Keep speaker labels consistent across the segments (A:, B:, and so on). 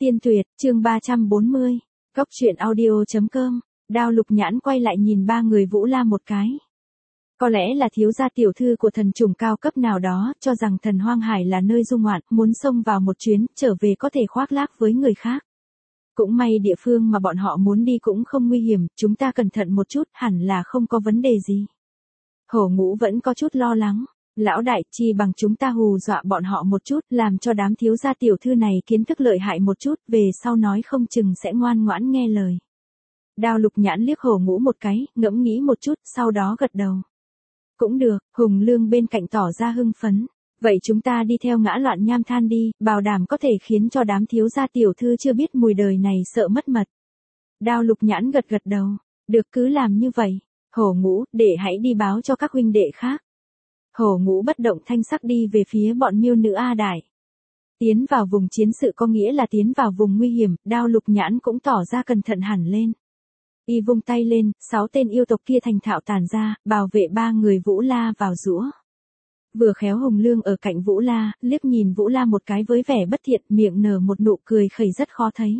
A: Tiên tuyệt, chương 340. Góc truyện audio.com. Đao Lục Nhãn quay lại nhìn ba người Vũ La một cái. Có lẽ là thiếu gia tiểu thư của thần trùng cao cấp nào đó, cho rằng thần hoang hải là nơi du ngoạn, muốn xông vào một chuyến, trở về có thể khoác lác với người khác. Cũng may địa phương mà bọn họ muốn đi cũng không nguy hiểm, chúng ta cẩn thận một chút, hẳn là không có vấn đề gì. Hổ Ngũ vẫn có chút lo lắng. Lão đại, chi bằng chúng ta hù dọa bọn họ một chút, làm cho đám thiếu gia tiểu thư này kiến thức lợi hại một chút, về sau nói không chừng sẽ ngoan ngoãn nghe lời. Đao Lục Nhãn liếc Hổ Ngũ một cái, ngẫm nghĩ một chút, sau đó gật đầu. Cũng được, Hùng Lương bên cạnh tỏ ra hưng phấn. Vậy chúng ta đi theo Ngã Loạn Nham Than đi, bảo đảm có thể khiến cho đám thiếu gia tiểu thư chưa biết mùi đời này sợ mất mật. Đao Lục Nhãn gật gật đầu. Được, cứ làm như vậy. Hổ Ngũ, để hãy đi báo cho các huynh đệ khác. Hổ Ngũ bất động thanh sắc đi về phía bọn miêu nữ A Đại. Tiến vào vùng chiến sự có nghĩa là tiến vào vùng nguy hiểm, Đao Lục Nhãn cũng tỏ ra cẩn thận hẳn lên. Y vung tay lên, 6 tên yêu tộc kia thành thạo tàn ra, bảo vệ ba người Vũ La vào giũa. Vừa khéo Hùng Lương ở cạnh Vũ La, liếc nhìn Vũ La một cái với vẻ bất thiện, miệng nở một nụ cười khẩy rất khó thấy.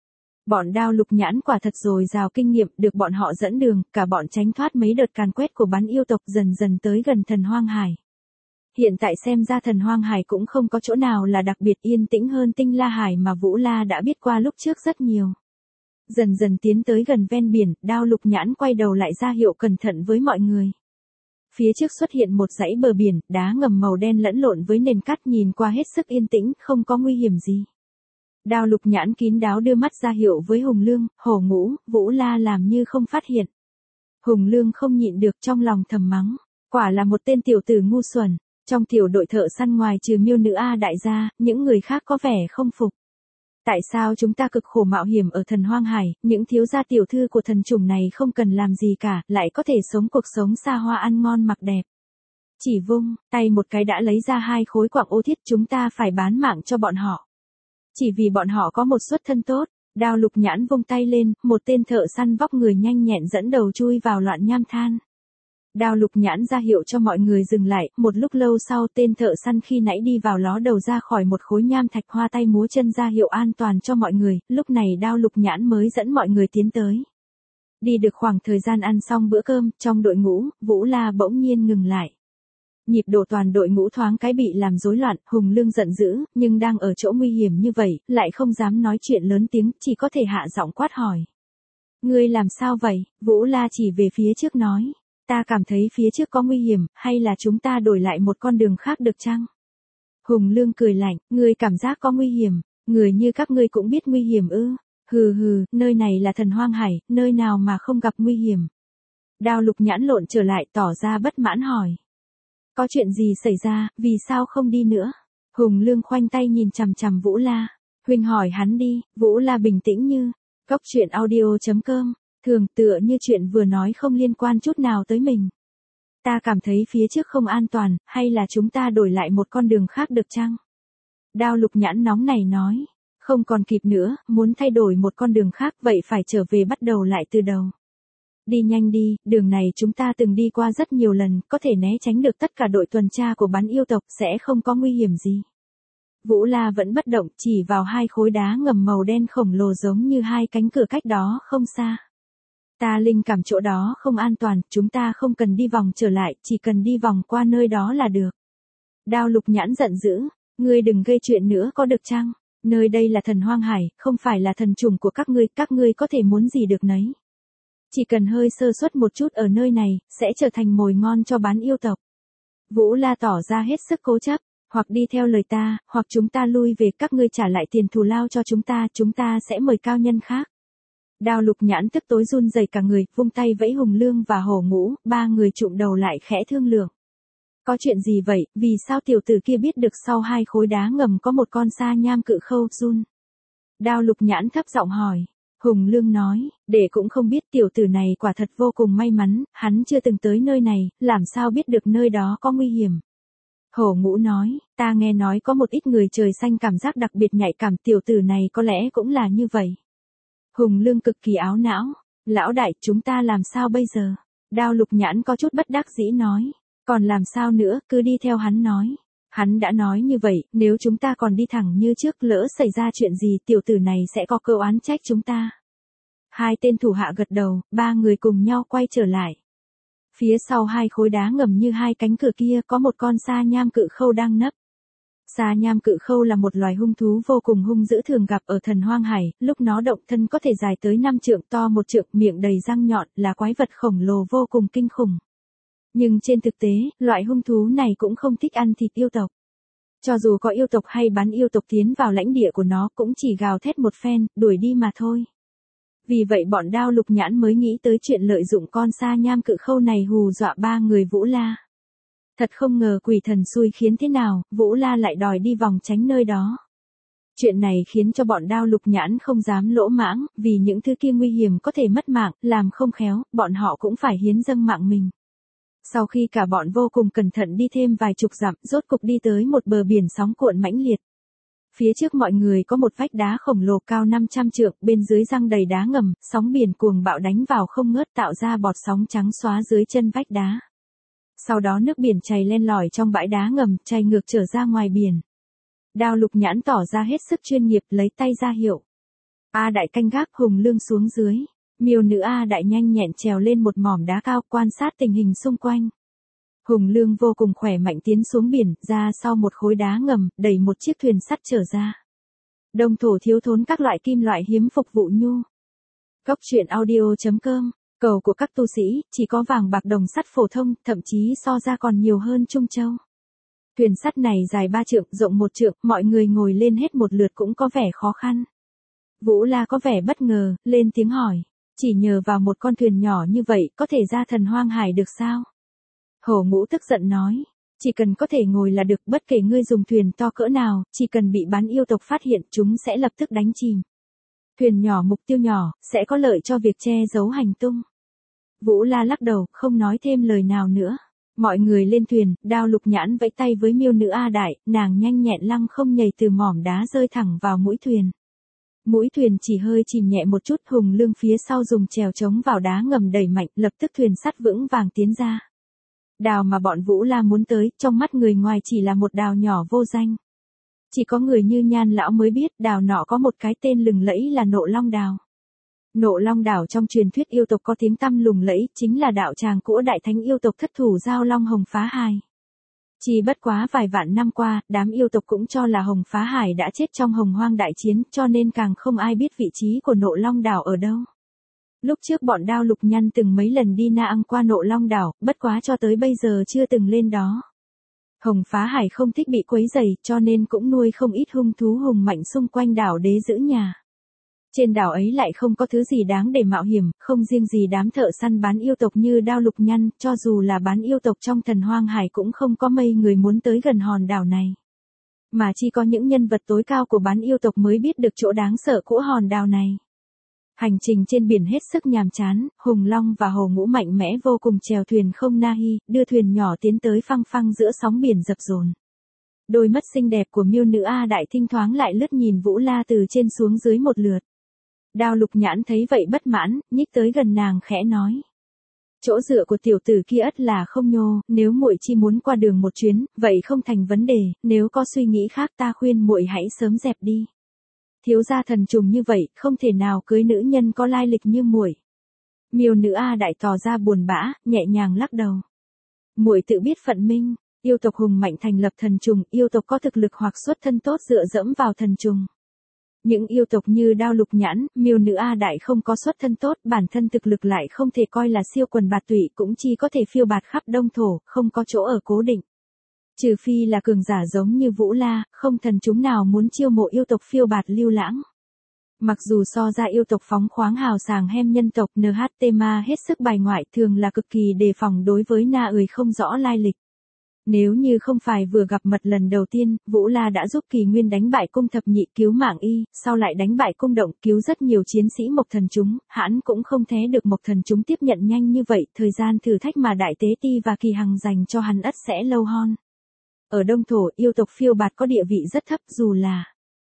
A: Bọn Đao Lục Nhãn quả thật dồi dào kinh nghiệm, được bọn họ dẫn đường, cả bọn tránh thoát mấy đợt càn quét của bắn yêu tộc, dần dần tới gần thần hoang hải. Hiện tại xem ra thần hoang hải cũng không có chỗ nào là đặc biệt yên tĩnh hơn Tinh La Hải mà Vũ La đã biết qua lúc trước rất nhiều. Dần dần tiến tới gần ven biển, Đao Lục Nhãn quay đầu lại ra hiệu cẩn thận với mọi người. Phía trước xuất hiện một dãy bờ biển, đá ngầm màu đen lẫn lộn với nền cát, nhìn qua hết sức yên tĩnh, không có nguy hiểm gì. Đao Lục Nhãn kín đáo đưa mắt ra hiệu với Hùng Lương, Hổ Ngũ, Vũ La làm như không phát hiện. Hùng Lương không nhịn được trong lòng thầm mắng, quả là một tên tiểu tử ngu xuẩn. Trong tiểu đội thợ săn ngoài trừ miêu nữ A Đại gia, những người khác có vẻ không phục. Tại sao chúng ta cực khổ mạo hiểm ở thần hoang hải, những thiếu gia tiểu thư của thần chủng này không cần làm gì cả, lại có thể sống cuộc sống xa hoa ăn ngon mặc đẹp. Chỉ vung tay một cái đã lấy ra 2 khối quặng ô thiết, chúng ta phải bán mạng cho bọn họ. Chỉ vì bọn họ có một xuất thân tốt. Đao Lục Nhãn vung tay lên, một tên thợ săn vóc người nhanh nhẹn dẫn đầu chui vào Loạn Nham Than. Đao Lục Nhãn ra hiệu cho mọi người dừng lại, một lúc lâu sau tên thợ săn khi nãy đi vào ló đầu ra khỏi một khối nham thạch, hoa tay múa chân ra hiệu an toàn cho mọi người, lúc này Đao Lục Nhãn mới dẫn mọi người tiến tới. Đi được khoảng thời gian ăn xong bữa cơm, trong đội ngũ, Vũ La bỗng nhiên ngừng lại. Nhịp độ toàn đội ngũ thoáng cái bị làm rối loạn, Hùng Lương giận dữ, nhưng đang ở chỗ nguy hiểm như vậy, lại không dám nói chuyện lớn tiếng, chỉ có thể hạ giọng quát hỏi. Ngươi làm sao vậy? Vũ La chỉ về phía trước nói. Ta cảm thấy phía trước có nguy hiểm, hay là chúng ta đổi lại một con đường khác được chăng? Hùng Lương cười lạnh, ngươi cảm giác có nguy hiểm, người như các ngươi cũng biết nguy hiểm ư? Hừ hừ, nơi này là thần hoang hải, nơi nào mà không gặp nguy hiểm? Đao Lục Nhãn lộn trở lại tỏ ra bất mãn hỏi. Có chuyện gì xảy ra, vì sao không đi nữa? Hùng Lương khoanh tay nhìn chằm chằm Vũ La. Huynh hỏi hắn đi. Vũ La bình tĩnh như. Góc truyện audio.com. Thường tựa như chuyện vừa nói không liên quan chút nào tới mình. Ta cảm thấy phía trước không an toàn, hay là chúng ta đổi lại một con đường khác được chăng? Đao Lục Nhãn nóng này nói. Không còn kịp nữa, muốn thay đổi một con đường khác vậy phải trở về bắt đầu lại từ đầu. Đi nhanh đi, đường này chúng ta từng đi qua rất nhiều lần, có thể né tránh được tất cả đội tuần tra của bắn yêu tộc, sẽ không có nguy hiểm gì. Vũ La vẫn bất động, chỉ vào 2 khối đá ngầm màu đen khổng lồ giống như 2 cánh cửa cách đó không xa. Ta linh cảm chỗ đó không an toàn, chúng ta không cần đi vòng trở lại, chỉ cần đi vòng qua nơi đó là được. Đao Lục Nhãn giận dữ, ngươi đừng gây chuyện nữa có được chăng? Nơi đây là thần hoang hải, không phải là thần trùng của các ngươi có thể muốn gì được nấy. Chỉ cần hơi sơ suất một chút ở nơi này, sẽ trở thành mồi ngon cho bán yêu tộc. Vũ La tỏ ra hết sức cố chấp, hoặc đi theo lời ta, hoặc chúng ta lui về, các ngươi trả lại tiền thù lao cho chúng ta sẽ mời cao nhân khác. Đao Lục Nhãn tức tối run rẩy cả người, vung tay vẫy Hùng Lương và Hổ Ngũ, ba người chụm đầu lại khẽ thương lượng. Có chuyện gì vậy, vì sao tiểu tử kia biết được sau 2 khối đá ngầm có một con sa nham cự khâu run? Đao Lục Nhãn thấp giọng hỏi. Hùng Lương nói, để cũng không biết, tiểu tử này quả thật vô cùng may mắn, hắn chưa từng tới nơi này, làm sao biết được nơi đó có nguy hiểm. Hổ Ngũ nói, ta nghe nói có một ít người trời xanh cảm giác đặc biệt nhạy cảm, tiểu tử này có lẽ cũng là như vậy. Hùng Lương cực kỳ áo não, lão đại, chúng ta làm sao bây giờ? Đao Lục Nhãn có chút bất đắc dĩ nói, còn làm sao nữa, cứ đi theo hắn nói. Hắn đã nói như vậy, nếu chúng ta còn đi thẳng như trước lỡ xảy ra chuyện gì tiểu tử này sẽ có cơ oán trách chúng ta. Hai tên thủ hạ gật đầu, ba người cùng nhau quay trở lại. Phía sau hai khối đá ngầm như hai cánh cửa kia có một con sa nham cự khâu đang nấp. Sa nham cự khâu là một loài hung thú vô cùng hung dữ thường gặp ở thần hoang hải, lúc nó động thân có thể dài tới 5 trượng to 1 trượng, miệng đầy răng nhọn, là quái vật khổng lồ vô cùng kinh khủng. Nhưng trên thực tế, loại hung thú này cũng không thích ăn thịt yêu tộc. Cho dù có yêu tộc hay bắn yêu tộc tiến vào lãnh địa của nó cũng chỉ gào thét một phen, đuổi đi mà thôi. Vì vậy bọn Đao Lục Nhãn mới nghĩ tới chuyện lợi dụng con sa nham cự khâu này hù dọa ba người Vũ La. Thật không ngờ quỷ thần xui khiến thế nào, Vũ La lại đòi đi vòng tránh nơi đó. Chuyện này khiến cho bọn Đao Lục Nhãn không dám lỗ mãng, vì những thứ kia nguy hiểm có thể mất mạng, làm không khéo, bọn họ cũng phải hiến dâng mạng mình. Sau khi cả bọn vô cùng cẩn thận đi thêm vài chục dặm, rốt cục đi tới một bờ biển sóng cuộn mãnh liệt. Phía trước mọi người có một vách đá khổng lồ cao 500 trượng, bên dưới răng đầy đá ngầm, sóng biển cuồng bạo đánh vào không ngớt tạo ra bọt sóng trắng xóa dưới chân vách đá. Sau đó nước biển chảy len lỏi trong bãi đá ngầm, chảy ngược trở ra ngoài biển. Đao Lục Nhãn tỏ ra hết sức chuyên nghiệp, lấy tay ra hiệu. A Đại canh gác, Hùng Lương xuống dưới. Miêu nữ A Đại nhanh nhẹn trèo lên một mỏm đá cao, quan sát tình hình xung quanh. Hùng Lương vô cùng khỏe mạnh tiến xuống biển, ra sau một khối đá ngầm, đẩy một chiếc thuyền sắt trở ra. Đông thổ thiếu thốn các loại kim loại hiếm phục vụ nhu. Cốc truyện audio.com, cầu của các tu sĩ, chỉ có vàng bạc đồng sắt phổ thông, thậm chí so ra còn nhiều hơn Trung Châu. Thuyền sắt này dài 3 trượng, rộng 1 trượng, mọi người ngồi lên hết một lượt cũng có vẻ khó khăn. Vũ La có vẻ bất ngờ, lên tiếng hỏi, chỉ nhờ vào một con thuyền nhỏ như vậy có thể ra thần hoang hải được sao? Hổ Ngũ tức giận nói, chỉ cần có thể ngồi là được, bất kể ngươi dùng thuyền to cỡ nào, chỉ cần bị bán yêu tộc phát hiện chúng sẽ lập tức đánh chìm. Thuyền nhỏ mục tiêu nhỏ, sẽ có lợi cho việc che giấu hành tung. Vũ La lắc đầu, không nói thêm lời nào nữa. Mọi người lên thuyền, Đao Lục Nhãn vẫy tay với miêu nữ A Đại, nàng nhanh nhẹn lăng không nhảy từ mỏm đá rơi thẳng vào mũi thuyền. Mũi thuyền chỉ hơi chìm nhẹ một chút, Hùng Lương phía sau dùng chèo chống vào đá ngầm đẩy mạnh, lập tức thuyền sắt vững vàng tiến ra. Đào mà bọn Vũ La muốn tới, trong mắt người ngoài chỉ là một đào nhỏ vô danh. Chỉ có người như Nhan lão mới biết, đào nọ có một cái tên lừng lẫy là Nộ Long Đào. Nộ Long Đảo trong truyền thuyết yêu tộc có tiếng tăm lừng lẫy, chính là đạo tràng của đại thánh yêu tộc thất thủ Giao Long Hồng Phá Hải. Chỉ bất quá vài vạn năm qua, đám yêu tộc cũng cho là Hồng Phá Hải đã chết trong Hồng Hoang đại chiến, cho nên càng không ai biết vị trí của Nộ Long Đảo ở đâu. Lúc trước bọn Đao Lục Nhăn từng mấy lần đi Na Ang qua Nộ Long Đảo, bất quá cho tới bây giờ chưa từng lên đó. Hồng Phá Hải không thích bị quấy rầy, cho nên cũng nuôi không ít hung thú hùng mạnh xung quanh đảo đế giữ nhà. Trên đảo ấy lại không có thứ gì đáng để mạo hiểm, không riêng gì đám thợ săn bán yêu tộc như Đao Lục Nhăn, cho dù là bán yêu tộc trong thần hoang hải cũng không có mấy người muốn tới gần hòn đảo này. Mà chỉ có những nhân vật tối cao của bán yêu tộc mới biết được chỗ đáng sợ của hòn đảo này. Hành trình trên biển hết sức nhàm chán, Hùng Long và Hổ Ngũ mạnh mẽ vô cùng chèo thuyền không na hi, đưa thuyền nhỏ tiến tới phăng phăng giữa sóng biển dập dồn. Đôi mắt xinh đẹp của miêu nữ A Đại thỉnh thoáng lại lướt nhìn Vũ La từ trên xuống dưới một lượt. Đao Lục Nhãn thấy vậy bất mãn, nhích tới gần nàng khẽ nói. Chỗ dựa của tiểu tử kia ất là không nhô, nếu muội chỉ muốn qua đường một chuyến, vậy không thành vấn đề, nếu có suy nghĩ khác ta khuyên muội hãy sớm dẹp đi. Thiếu gia thần trùng như vậy, không thể nào cưới nữ nhân có lai lịch như muội. Miêu nữ A Đại tỏ ra buồn bã, nhẹ nhàng lắc đầu. Muội tự biết phận minh, yêu tộc hùng mạnh thành lập thần trùng, yêu tộc có thực lực hoặc xuất thân tốt dựa dẫm vào thần trùng. Những yêu tộc như Đao Lục Nhãn, miêu nữ A Đại không có xuất thân tốt, bản thân thực lực lại không thể coi là siêu quần bạt tụy, cũng chỉ có thể phiêu bạt khắp đông thổ, không có chỗ ở cố định. Trừ phi là cường giả giống như Vũ La, không thần chúng nào muốn chiêu mộ yêu tộc phiêu bạt lưu lãng. Mặc dù so ra yêu tộc phóng khoáng hào sảng hem nhân tộc NHT ma hết sức bài ngoại, thường là cực kỳ đề phòng đối với na ười không rõ lai lịch. Nếu như không phải vừa gặp mặt lần đầu tiên, Vũ La đã giúp Kỳ Nguyên đánh bại cung thập nhị cứu mạng y, sau lại đánh bại cung động cứu rất nhiều chiến sĩ Mộc Thần chúng, hãn cũng không thế được Mộc Thần chúng tiếp nhận nhanh như vậy, thời gian thử thách mà Đại Tế Ti và Kỳ Hằng dành cho hắn ắt sẽ lâu hơn. Ở đông thổ, yêu tộc phiêu bạt có địa vị rất thấp dù là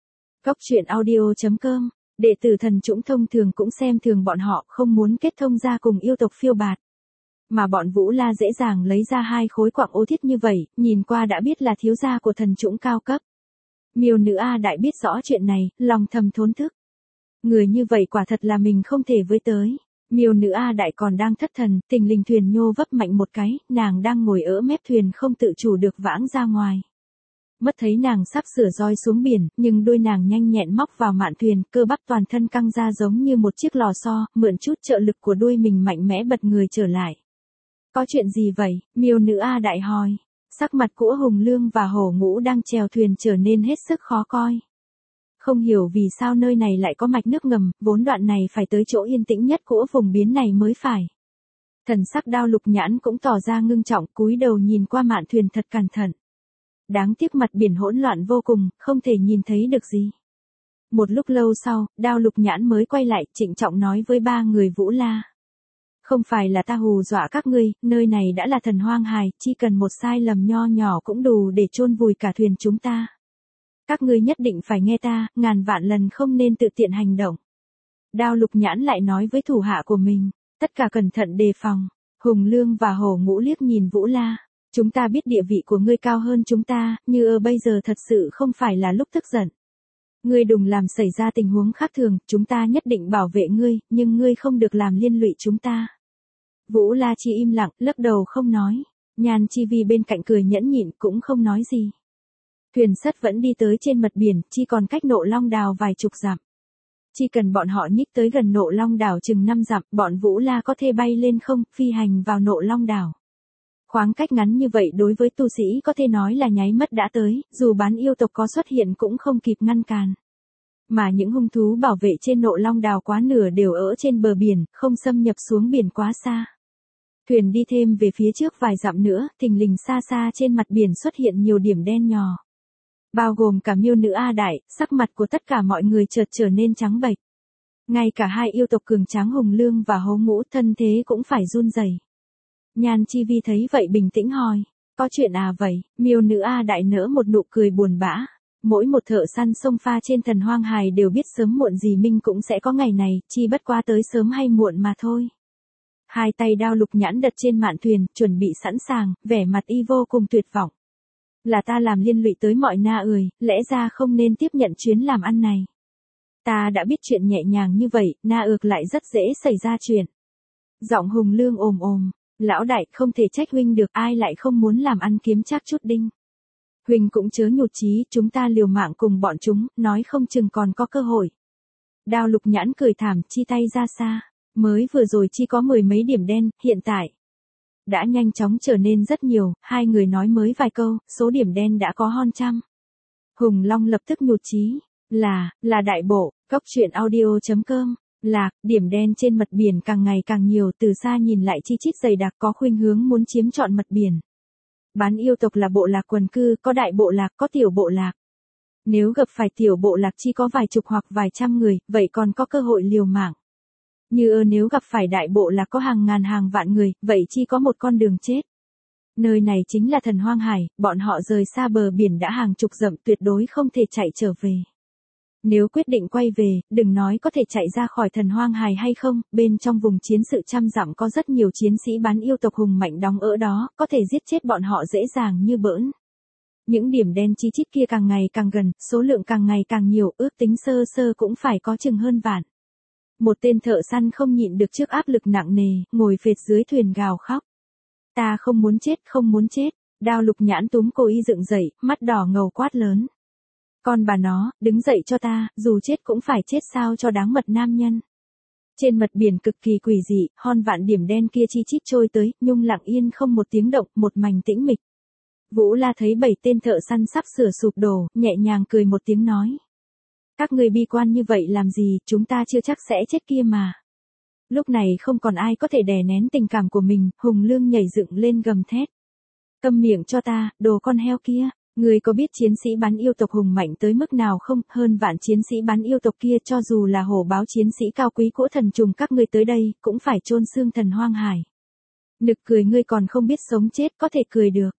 A: Cốc truyện audio.com, đệ tử thần chủng thông thường cũng xem thường bọn họ, không muốn kết thông gia cùng yêu tộc phiêu bạt. Mà bọn Vũ La dễ dàng lấy ra 2 khối quặng ô thiết như vậy, nhìn qua đã biết là thiếu gia của thần trũng cao cấp. Miêu Nữ A Đại biết rõ chuyện này, lòng thầm thốn thức. Người như vậy quả thật là mình không thể với tới. Miêu Nữ A Đại còn đang thất thần, tình lình thuyền nhô vấp mạnh một cái, nàng đang ngồi ở mép thuyền không tự chủ được vãng ra ngoài. Mất thấy nàng sắp sửa roi xuống biển, nhưng đôi nàng nhanh nhẹn móc vào mạn thuyền, cơ bắp toàn thân căng ra giống như một chiếc lò xo, mượn chút trợ lực của đuôi mình mạnh mẽ bật người trở lại. Có chuyện gì vậy? Miêu Nữ A Đại hỏi. Sắc mặt của Hùng Lương và Hổ Ngũ đang chèo thuyền trở nên hết sức khó coi. Không hiểu vì sao nơi này lại có mạch nước ngầm, vốn đoạn này phải tới chỗ yên tĩnh nhất của vùng biến này mới phải. Thần sắc Đao Lục Nhãn cũng tỏ ra ngưng trọng, cúi đầu nhìn qua mạn thuyền thật cẩn thận. Đáng tiếc mặt biển hỗn loạn vô cùng, không thể nhìn thấy được gì. Một lúc lâu sau, Đao Lục Nhãn mới quay lại, trịnh trọng nói với 3 người Vũ La. Không phải là ta hù dọa các ngươi, nơi này đã là thần hoang hài, chỉ cần một sai lầm nho nhỏ cũng đủ để chôn vùi cả thuyền chúng ta. Các ngươi nhất định phải nghe ta, ngàn vạn lần không nên tự tiện hành động. Đao Lục Nhãn lại nói với thủ hạ của mình, tất cả cẩn thận đề phòng. Hùng Lương và Hổ Ngũ liếc nhìn Vũ La. Chúng ta biết địa vị của ngươi cao hơn chúng ta, như ở bây giờ thật sự không phải là lúc tức giận. Ngươi đừng làm xảy ra tình huống khác thường, chúng ta nhất định bảo vệ ngươi, nhưng ngươi không được làm liên lụy chúng ta. Vũ La chỉ im lặng, lắc đầu không nói. Nhan Chi Vi bên cạnh cười nhẫn nhịn cũng không nói gì. Thuyền sắt vẫn đi tới trên mặt biển, chỉ còn cách Nộ Long Đảo vài chục dặm. Chỉ cần bọn họ nhích tới gần Nộ Long Đảo chừng 5 dặm, bọn Vũ La có thể bay lên không, phi hành vào Nộ Long Đảo. Khoảng cách ngắn như vậy đối với tu sĩ có thể nói là nháy mắt đã tới, dù bán yêu tộc có xuất hiện cũng không kịp ngăn cản. Mà những hung thú bảo vệ trên Nộ Long Đảo quá nửa đều ở trên bờ biển, không xâm nhập xuống biển quá xa. Thuyền đi thêm về phía trước vài dặm nữa, thình lình xa xa trên mặt biển xuất hiện nhiều điểm đen nhỏ. Bao gồm cả Miêu Nữ A Đại, sắc mặt của tất cả mọi người chợt trở nên trắng bệch. Ngay cả 2 yêu tộc cường tráng Hùng Lương và Hổ Ngũ thân thế cũng phải run rẩy. Nhan Chi Vi thấy vậy bình tĩnh hỏi, có chuyện à vậy? Miêu Nữ A Đại nở một nụ cười buồn bã. Mỗi một thợ săn sông pha trên thần hoang hài đều biết sớm muộn gì Minh cũng sẽ có ngày này, chi bất quá tới sớm hay muộn mà thôi. 2 tay Đao Lục Nhãn đặt trên mạn thuyền, chuẩn bị sẵn sàng, vẻ mặt y vô cùng tuyệt vọng. Là ta làm liên lụy tới mọi na ơi, lẽ ra không nên tiếp nhận chuyến làm ăn này. Ta đã biết chuyện nhẹ nhàng như vậy, na ược lại rất dễ xảy ra chuyện. Giọng Hùng Lương ồm ồm, lão đại không thể trách huynh được, ai lại không muốn làm ăn kiếm trác chút đinh. Huynh cũng chớ nhụt chí, chúng ta liều mạng cùng bọn chúng, nói không chừng còn có cơ hội. Đao Lục Nhãn cười thảm, chi tay ra xa, mới vừa rồi chỉ có 10 mấy điểm đen, hiện tại đã nhanh chóng trở nên rất nhiều, 2 người nói mới vài câu, số điểm đen đã có hơn trăm. Hùng Long lập tức nhụt chí, là đại bộ, cốc truyện audio.com, điểm đen trên mặt biển càng ngày càng nhiều, từ xa nhìn lại chi chít dày đặc, có khuynh hướng muốn chiếm trọn mặt biển. Bán yêu tộc là bộ lạc quần cư, có đại bộ lạc, có tiểu bộ lạc. Nếu gặp phải tiểu bộ lạc chỉ có vài chục hoặc vài trăm người, vậy còn có cơ hội liều mạng. Như nếu gặp phải đại bộ lạc có hàng ngàn hàng vạn người, vậy chỉ có một con đường chết. Nơi này chính là thần hoang hải, bọn họ rời xa bờ biển đã hàng chục dặm, tuyệt đối không thể chạy trở về. Nếu quyết định quay về, đừng nói có thể chạy ra khỏi thần hoang hải hay không, bên trong vùng chiến sự trăm dặm có rất nhiều chiến sĩ bán yêu tộc hùng mạnh đóng ở đó, có thể giết chết bọn họ dễ dàng như bỡn. Những điểm đen chi chít kia càng ngày càng gần, số lượng càng ngày càng nhiều, ước tính sơ sơ cũng phải có chừng hơn vạn. Một tên thợ săn không nhịn được trước áp lực nặng nề, ngồi phệt dưới thuyền gào khóc. Ta không muốn chết, không muốn chết. Đao Lục Nhãn túm cô y dựng dậy, mắt đỏ ngầu quát lớn. Con bà nó, đứng dậy cho ta, dù chết cũng phải chết sao cho đáng mật nam nhân. Trên mặt biển cực kỳ quỷ dị, hơn vạn điểm đen kia chi chít trôi tới, nhung lặng yên không một tiếng động, một mảnh tĩnh mịch. Vũ La thấy 7 tên thợ săn sắp sửa sụp đổ, nhẹ nhàng cười một tiếng nói. Các người bi quan như vậy làm gì, chúng ta chưa chắc sẽ chết kia mà. Lúc này không còn ai có thể đè nén tình cảm của mình, Hùng Lương nhảy dựng lên gầm thét. Câm miệng cho ta, đồ con heo kia. Người có biết chiến sĩ bán yêu tộc hùng mạnh tới mức nào không? Hơn vạn chiến sĩ bán yêu tộc kia cho dù là hổ báo chiến sĩ cao quý của thần trùng các ngươi tới đây, cũng phải chôn xương thần hoang hải. Nực cười, ngươi còn không biết sống chết, có thể cười được.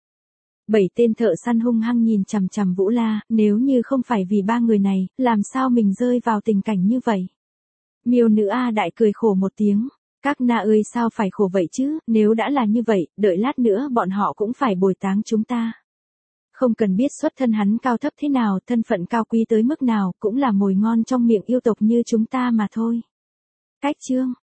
A: 7 tên thợ săn hung hăng nhìn chằm chằm Vũ La, nếu như không phải vì 3 người này, làm sao mình rơi vào tình cảnh như vậy? Miêu Nữ A Đại cười khổ một tiếng. Các na ơi sao phải khổ vậy chứ, nếu đã là như vậy, đợi lát nữa bọn họ cũng phải bồi táng chúng ta. Không cần biết xuất thân hắn cao thấp thế nào, thân phận cao quý tới mức nào, cũng là mồi ngon trong miệng yêu tộc như chúng ta mà thôi. Cách chương